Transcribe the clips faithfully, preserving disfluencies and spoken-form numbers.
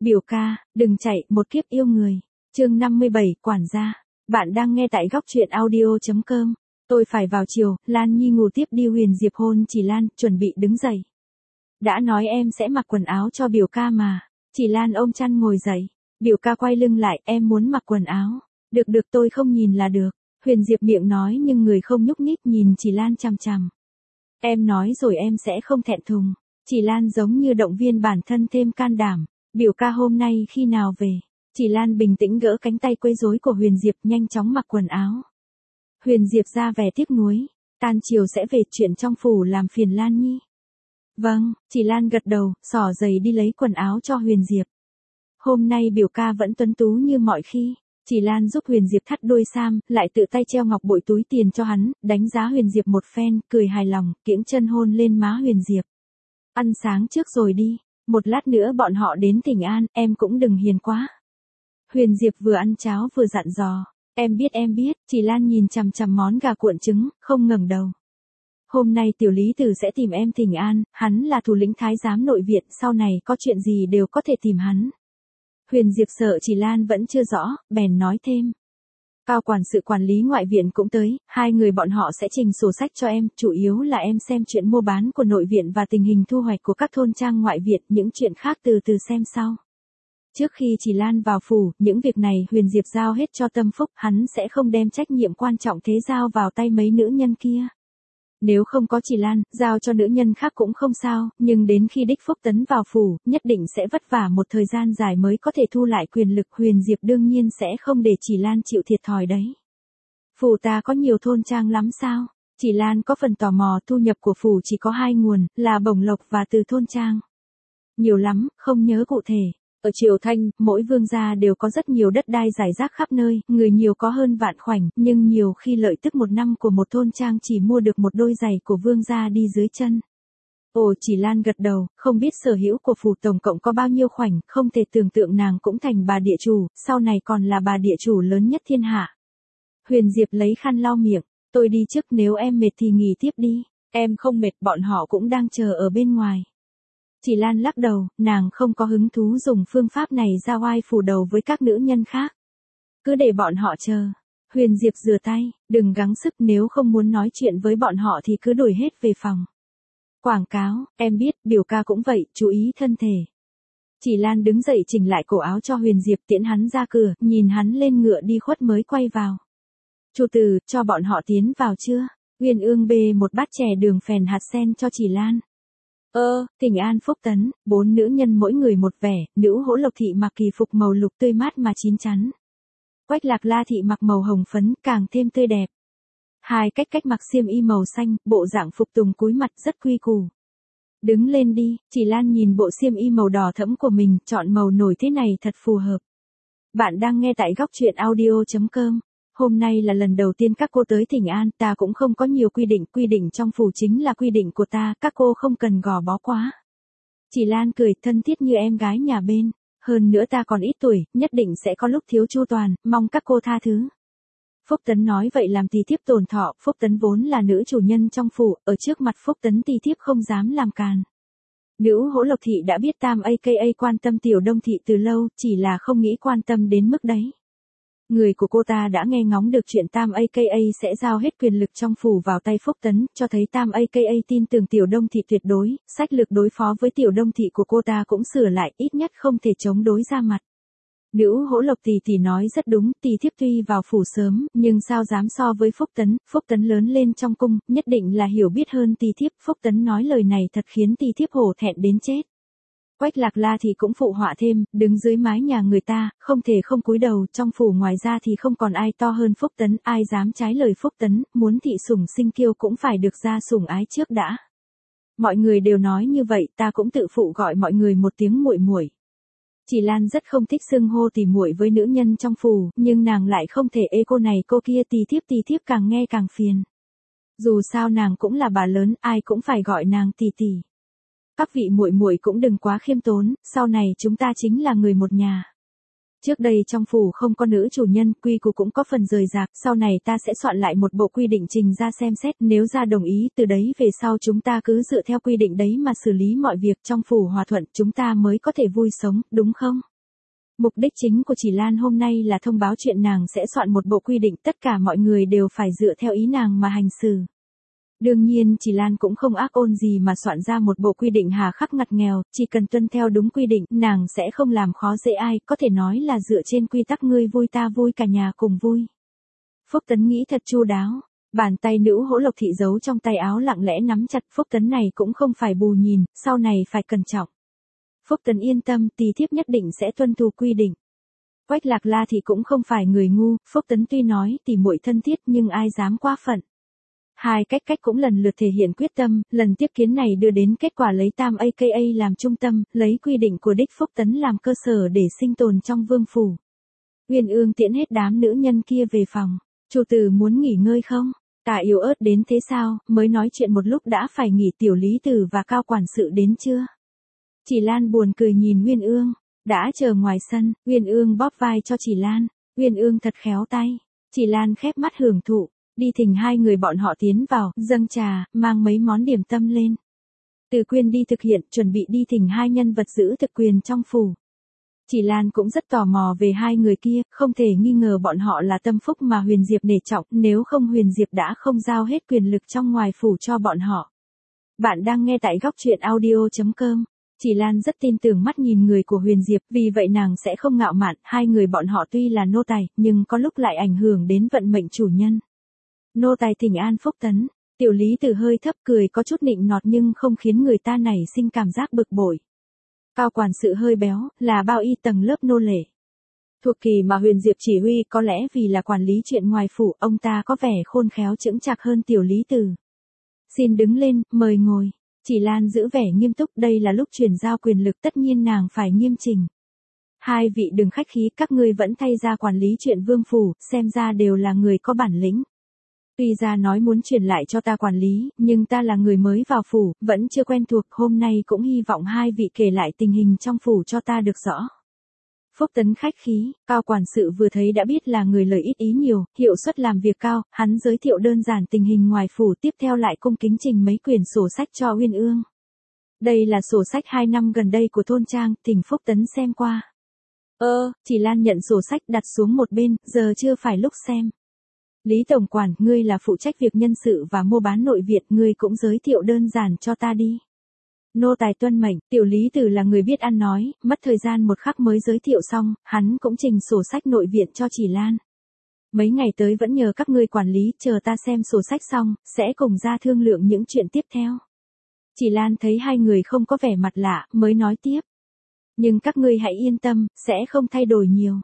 Biểu ca, đừng chạy, một kiếp yêu người. Chương năm mươi bảy, quản gia. Bạn đang nghe tại góc truyện audio.com. Tôi phải vào chiều, Lan Nhi ngủ tiếp đi. Huyền Diệp hôn Chỉ Lan, chuẩn bị đứng dậy. Đã nói em sẽ mặc quần áo cho biểu ca mà. Chỉ Lan ôm chăn ngồi dậy. Biểu ca quay lưng lại, em muốn mặc quần áo. Được được, tôi không nhìn là được. Huyền Diệp miệng nói nhưng người không nhúc nhích, nhìn Chỉ Lan chằm chằm. Em nói rồi em sẽ không thẹn thùng. Chỉ Lan giống như động viên bản thân thêm can đảm. Biểu ca hôm nay khi nào về? Chỉ Lan bình tĩnh gỡ cánh tay quấy rối của Huyền Diệp, nhanh chóng mặc quần áo. Huyền Diệp ra vẻ tiếc nuối. Tan chiều sẽ về, chuyện trong phủ làm phiền Lan Nhi. Vâng, Chỉ Lan gật đầu, xỏ giày đi lấy quần áo cho Huyền Diệp. Hôm nay biểu ca vẫn tuấn tú như mọi khi. Chỉ Lan giúp Huyền Diệp thắt đuôi sam, lại tự tay treo ngọc bội túi tiền cho hắn, đánh giá Huyền Diệp một phen, cười hài lòng, kiễng chân hôn lên má Huyền Diệp. Ăn sáng trước rồi đi, một lát nữa bọn họ đến Thịnh An, em cũng đừng hiền quá. Huyền Diệp vừa ăn cháo vừa dặn dò, em biết em biết. Chỉ Lan nhìn chằm chằm món gà cuộn trứng, không ngẩng đầu. Hôm nay tiểu lý tử sẽ tìm em Thịnh An, hắn là thủ lĩnh thái giám nội viện, sau này có chuyện gì đều có thể tìm hắn. Huyền Diệp sợ Chỉ Lan vẫn chưa rõ, bèn nói thêm. Cao quản sự quản lý ngoại viện cũng tới, hai người bọn họ sẽ trình sổ sách cho em, chủ yếu là em xem chuyện mua bán của nội viện và tình hình thu hoạch của các thôn trang ngoại viện, những chuyện khác từ từ xem sau. Trước khi Chỉ Lan vào phủ, những việc này Huyền Diệp giao hết cho Tâm Phúc, hắn sẽ không đem trách nhiệm quan trọng thế giao vào tay mấy nữ nhân kia. Nếu không có Chỉ Lan, giao cho nữ nhân khác cũng không sao, nhưng đến khi đích Phúc Tấn vào phủ, nhất định sẽ vất vả một thời gian dài mới có thể thu lại quyền lực. Huyền Diệp đương nhiên sẽ không để Chỉ Lan chịu thiệt thòi đấy. Phủ ta có nhiều thôn trang lắm sao? Chỉ Lan có phần tò mò. Thu nhập của phủ chỉ có hai nguồn, là bổng lộc và từ thôn trang. Nhiều lắm, không nhớ cụ thể. Ở Triều Thanh, mỗi vương gia đều có rất nhiều đất đai rải rác khắp nơi, người nhiều có hơn vạn khoảnh, nhưng nhiều khi lợi tức một năm của một thôn trang chỉ mua được một đôi giày của vương gia đi dưới chân. Ồ, Chỉ Lan gật đầu, không biết sở hữu của phủ tổng cộng có bao nhiêu khoảnh, không thể tưởng tượng nàng cũng thành bà địa chủ, sau này còn là bà địa chủ lớn nhất thiên hạ. Huyền Diệp lấy khăn lau miệng, tôi đi trước, nếu em mệt thì nghỉ tiếp đi. Em không mệt, bọn họ cũng đang chờ ở bên ngoài. Chỉ Lan lắc đầu, nàng không có hứng thú dùng phương pháp này ra oai phủ đầu với các nữ nhân khác. Cứ để bọn họ chờ. Huyền Diệp rửa tay, đừng gắng sức, nếu không muốn nói chuyện với bọn họ thì cứ đuổi hết về phòng. Quảng cáo, em biết, biểu ca cũng vậy, chú ý thân thể. Chỉ Lan đứng dậy chỉnh lại cổ áo cho Huyền Diệp, tiễn hắn ra cửa, nhìn hắn lên ngựa đi khuất mới quay vào. Chủ tử, cho bọn họ tiến vào chưa? Uyên Ương bê một bát chè đường phèn hạt sen cho Chỉ Lan. Ơ, Thịnh An Phúc Tấn, bốn nữ nhân mỗi người một vẻ, nữ Hỗ Lộc thị mặc kỳ phục màu lục tươi mát mà chín chắn. Quách Lạc La thị mặc màu hồng phấn, càng thêm tươi đẹp. Hai cách cách mặc xiêm y màu xanh, bộ dạng phục tùng cúi mặt rất quy củ. Đứng lên đi, Chỉ Lan nhìn bộ xiêm y màu đỏ thẫm của mình, chọn màu nổi thế này thật phù hợp. Bạn đang nghe tại góc truyện audio.com. Hôm nay là lần đầu tiên các cô tới Thịnh An, ta cũng không có nhiều quy định, quy định trong phủ chính là quy định của ta, các cô không cần gò bó quá. Chỉ Lan cười, thân thiết như em gái nhà bên, hơn nữa ta còn ít tuổi, nhất định sẽ có lúc thiếu chu toàn, mong các cô tha thứ. Phúc Tấn nói vậy làm tỳ thiếp tổn thọ, Phúc Tấn vốn là nữ chủ nhân trong phủ, ở trước mặt Phúc Tấn tỳ thiếp không dám làm càn. Nữ Hỗ Lộc thị đã biết Tam a ca a quan tâm Tiểu Đông thị từ lâu, chỉ là không nghĩ quan tâm đến mức đấy. Người của cô ta đã nghe ngóng được chuyện Tam a ca a sẽ giao hết quyền lực trong phủ vào tay Phúc Tấn, cho thấy Tam a ca a tin tưởng Tiểu Đông thị tuyệt đối, sách lược đối phó với Tiểu Đông thị của cô ta cũng sửa lại, ít nhất không thể chống đối ra mặt. Nữ Hỗ Lộc tỷ tỷ nói rất đúng, tỷ thiếp tuy vào phủ sớm, nhưng sao dám so với Phúc Tấn, Phúc Tấn lớn lên trong cung, nhất định là hiểu biết hơn tỷ thiếp. Phúc Tấn nói lời này thật khiến tỷ thiếp hổ thẹn đến chết. Quách Lạc La thì cũng phụ họa thêm, đứng dưới mái nhà người ta, không thể không cúi đầu, trong phủ ngoài ra thì không còn ai to hơn Phúc Tấn, ai dám trái lời Phúc Tấn, muốn thị sủng sinh kiêu cũng phải được ra sủng ái trước đã. Mọi người đều nói như vậy, ta cũng tự phụ gọi mọi người một tiếng muội muội. Chỉ Lan rất không thích xưng hô tỉ muội với nữ nhân trong phủ, nhưng nàng lại không thể ê cô này cô kia, tỳ thiếp tỳ thiếp càng nghe càng phiền. Dù sao nàng cũng là bà lớn, ai cũng phải gọi nàng tỳ tỳ. Các vị muội muội cũng đừng quá khiêm tốn, sau này chúng ta chính là người một nhà. Trước đây trong phủ không có nữ chủ nhân, quy củ cũng có phần rời rạc, sau này ta sẽ soạn lại một bộ quy định trình ra xem xét, nếu ra đồng ý, từ đấy về sau chúng ta cứ dựa theo quy định đấy mà xử lý mọi việc, trong phủ hòa thuận, chúng ta mới có thể vui sống, đúng không? Mục đích chính của Chỉ Lan hôm nay là thông báo chuyện nàng sẽ soạn một bộ quy định, tất cả mọi người đều phải dựa theo ý nàng mà hành xử. Đương nhiên Chỉ Lan cũng không ác ôn gì mà soạn ra một bộ quy định hà khắc ngặt nghèo, chỉ cần tuân theo đúng quy định, nàng sẽ không làm khó dễ ai, có thể nói là dựa trên quy tắc ngươi vui ta vui cả nhà cùng vui. Phúc Tấn nghĩ thật chu đáo, bàn tay nữ hỗ Lộc Thị giấu trong tay áo lặng lẽ nắm chặt. Phúc Tấn này cũng không phải bù nhìn, sau này phải cẩn trọng. Phúc Tấn yên tâm, tỳ thiếp nhất định sẽ tuân thủ quy định. Quách Lạc La thì cũng không phải người ngu, Phúc Tấn tuy nói tỉ muội thân thiết nhưng ai dám quá phận. Hai cách cách cũng lần lượt thể hiện quyết tâm, lần tiếp kiến này đưa đến kết quả lấy Tam a ca a làm trung tâm, lấy quy định của đích Phúc Tấn làm cơ sở để sinh tồn trong vương phủ. Uyên Ương tiễn hết đám nữ nhân kia về phòng. Chủ tử muốn nghỉ ngơi không? Ta yếu ớt đến thế sao, mới nói chuyện một lúc đã phải nghỉ. Tiểu Lý Tử và Cao quản sự đến chưa? Chỉ Lan buồn cười nhìn Uyên Ương, đã chờ ngoài sân. Uyên Ương bóp vai cho Chỉ Lan. Uyên Ương thật khéo tay. Chỉ Lan khép mắt hưởng thụ, đi thỉnh hai người bọn họ tiến vào, dâng trà, mang mấy món điểm tâm lên. Từ Quyên đi thực hiện, chuẩn bị đi thỉnh hai nhân vật giữ thực quyền trong phủ. Chỉ Lan cũng rất tò mò về hai người kia, không thể nghi ngờ bọn họ là tâm phúc mà Huyền Diệp nể trọng, nếu không Huyền Diệp đã không giao hết quyền lực trong ngoài phủ cho bọn họ. Bạn đang nghe tại góc truyện audio chấm com. Chỉ Lan rất tin tưởng mắt nhìn người của Huyền Diệp, vì vậy nàng sẽ không ngạo mạn, hai người bọn họ tuy là nô tài, nhưng có lúc lại ảnh hưởng đến vận mệnh chủ nhân. Nô tài thỉnh an Phúc Tấn. Tiểu Lý Tử hơi thấp cười có chút nịnh nọt nhưng không khiến người ta nảy sinh cảm giác bực bội. Cao quản sự hơi béo, là bao y tầng lớp nô lệ. Thuộc kỳ mà Huyền Diệp chỉ huy, có lẽ vì là quản lý chuyện ngoài phủ, ông ta có vẻ khôn khéo chững chạc hơn Tiểu Lý Tử. Xin đứng lên, mời ngồi. Chỉ Lan giữ vẻ nghiêm túc, đây là lúc chuyển giao quyền lực, tất nhiên nàng phải nghiêm chỉnh. Hai vị đừng khách khí, các ngươi vẫn thay ra quản lý chuyện vương phủ, xem ra đều là người có bản lĩnh. Tuy ra nói muốn chuyển lại cho ta quản lý, nhưng ta là người mới vào phủ, vẫn chưa quen thuộc, hôm nay cũng hy vọng hai vị kể lại tình hình trong phủ cho ta được rõ. Phúc Tấn khách khí, Cao quản sự vừa thấy đã biết là người lời ít ý nhiều, hiệu suất làm việc cao, hắn giới thiệu đơn giản tình hình ngoài phủ, tiếp theo lại cung kính trình mấy quyển sổ sách cho Uyên Ương. Đây là sổ sách hai năm gần đây của thôn trang, thỉnh Phúc Tấn xem qua. Ơ, Chỉ Lan nhận sổ sách đặt xuống một bên, giờ chưa phải lúc xem. Lý tổng quản, ngươi là phụ trách việc nhân sự và mua bán nội viện, ngươi cũng giới thiệu đơn giản cho ta đi. Nô tài tuân mệnh. Tiểu Lý Tử là người biết ăn nói, mất thời gian một khắc mới giới thiệu xong, hắn cũng trình sổ sách nội viện cho Chỉ Lan. Mấy ngày tới vẫn nhờ các ngươi quản lý, chờ ta xem sổ sách xong, sẽ cùng ra thương lượng những chuyện tiếp theo. Chỉ Lan thấy hai người không có vẻ mặt lạ, mới nói tiếp. Nhưng các ngươi hãy yên tâm, sẽ không thay đổi nhiều.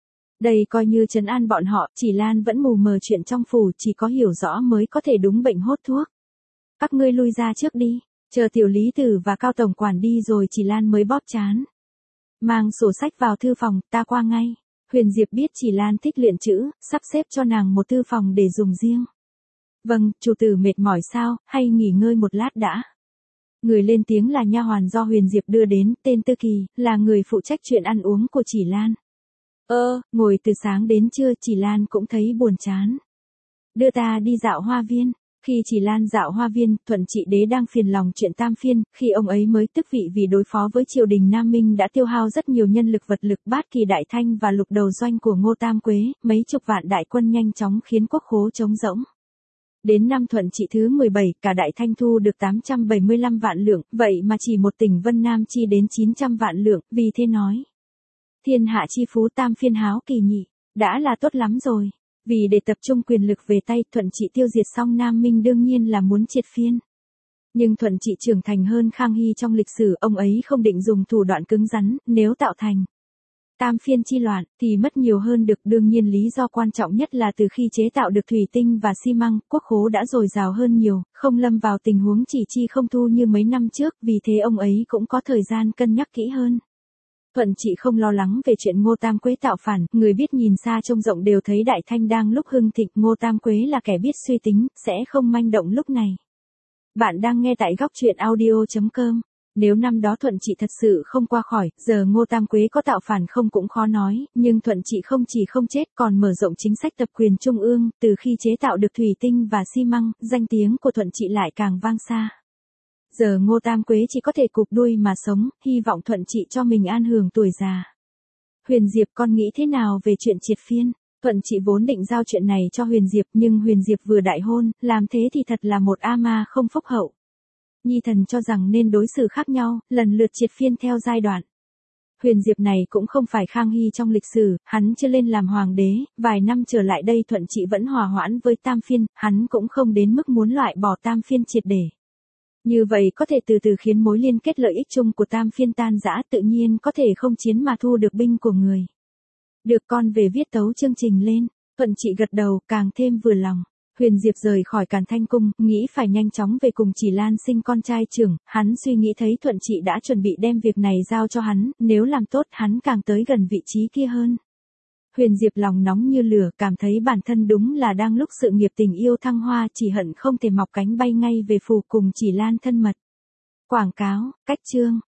Đây coi như trấn an bọn họ, Chỉ Lan vẫn mù mờ chuyện trong phủ, chỉ có hiểu rõ mới có thể đúng bệnh hốt thuốc. Các ngươi lui ra trước đi, chờ Tiểu Lý Tử và Cao tổng quản đi rồi Chỉ Lan mới bóp trán. Mang sổ sách vào thư phòng, ta qua ngay. Huyền Diệp biết Chỉ Lan thích luyện chữ, sắp xếp cho nàng một thư phòng để dùng riêng. Vâng, chủ tử mệt mỏi sao, hay nghỉ ngơi một lát đã. Người lên tiếng là nha hoàn do Huyền Diệp đưa đến, tên Tư Kỳ, là người phụ trách chuyện ăn uống của Chỉ Lan. Ơ, ngồi từ sáng đến trưa Chỉ Lan cũng thấy buồn chán. Đưa ta đi dạo hoa viên. Khi Chỉ Lan dạo hoa viên, Thuận Trị Đế đang phiền lòng chuyện Tam Phiên, khi ông ấy mới tức vị vì đối phó với triều đình Nam Minh đã tiêu hao rất nhiều nhân lực vật lực. Bát Kỳ Đại Thanh và lục đầu doanh của Ngô Tam Quế, mấy chục vạn đại quân nhanh chóng khiến quốc khố trống rỗng. Đến năm Thuận Trị thứ mười bảy, cả Đại Thanh thu được tám trăm bảy mươi lăm vạn lượng, vậy mà chỉ một tỉnh Vân Nam chi đến chín trăm vạn lượng, vì thế nói. Thiên hạ chi phú Tam Phiên háo kỳ nhị, đã là tốt lắm rồi. Vì để tập trung quyền lực về tay, Thuận Trị tiêu diệt xong Nam Minh đương nhiên là muốn triệt phiên. Nhưng Thuận Trị trưởng thành hơn Khang Hy trong lịch sử, ông ấy không định dùng thủ đoạn cứng rắn, nếu tạo thành Tam Phiên chi loạn, thì mất nhiều hơn được. Đương nhiên lý do quan trọng nhất là từ khi chế tạo được thủy tinh và xi măng, quốc khố đã dồi dào hơn nhiều, không lâm vào tình huống chỉ chi không thu như mấy năm trước, vì thế ông ấy cũng có thời gian cân nhắc kỹ hơn. Thuận Trị không lo lắng về chuyện Ngô Tam Quế tạo phản, người biết nhìn xa trông rộng đều thấy Đại Thanh đang lúc hưng thịnh, Ngô Tam Quế là kẻ biết suy tính, sẽ không manh động lúc này. Bạn đang nghe tại góc truyện audio chấm com. Nếu năm đó Thuận Trị thật sự không qua khỏi, giờ Ngô Tam Quế có tạo phản không cũng khó nói, nhưng Thuận Trị không chỉ không chết còn mở rộng chính sách tập quyền trung ương, từ khi chế tạo được thủy tinh và xi măng, danh tiếng của Thuận Trị lại càng vang xa. Giờ Ngô Tam Quế chỉ có thể cụp đuôi mà sống, hy vọng Thuận Trị cho mình an hưởng tuổi già. Huyền Diệp con nghĩ thế nào về chuyện triệt phiên? Thuận chị vốn định giao chuyện này cho Huyền Diệp nhưng Huyền Diệp vừa đại hôn, làm thế thì thật là một a ma không phúc hậu. Nhi thần cho rằng nên đối xử khác nhau, lần lượt triệt phiên theo giai đoạn. Huyền Diệp này cũng không phải Khang Hy trong lịch sử, hắn chưa lên làm hoàng đế, vài năm trở lại đây Thuận chị vẫn hòa hoãn với tam phiên, hắn cũng không đến mức muốn loại bỏ tam phiên triệt để. Như vậy có thể từ từ khiến mối liên kết lợi ích chung của tam phiên tan rã, tự nhiên có thể không chiến mà thu được binh của người. Được, con về viết tấu chương trình lên. Thuận chị gật đầu, càng thêm vừa lòng. Huyền Diệp rời khỏi Càn Thanh Cung, nghĩ phải nhanh chóng về cùng Chỉ Lan sinh con trai trưởng, hắn suy nghĩ thấy Thuận chị đã chuẩn bị đem việc này giao cho hắn, nếu làm tốt hắn càng tới gần vị trí kia hơn. Huyền Diệp lòng nóng như lửa, cảm thấy bản thân đúng là đang lúc sự nghiệp tình yêu thăng hoa, chỉ hận không thể mọc cánh bay ngay về phủ cùng Chỉ Lan thân mật. Quảng cáo, cách chương.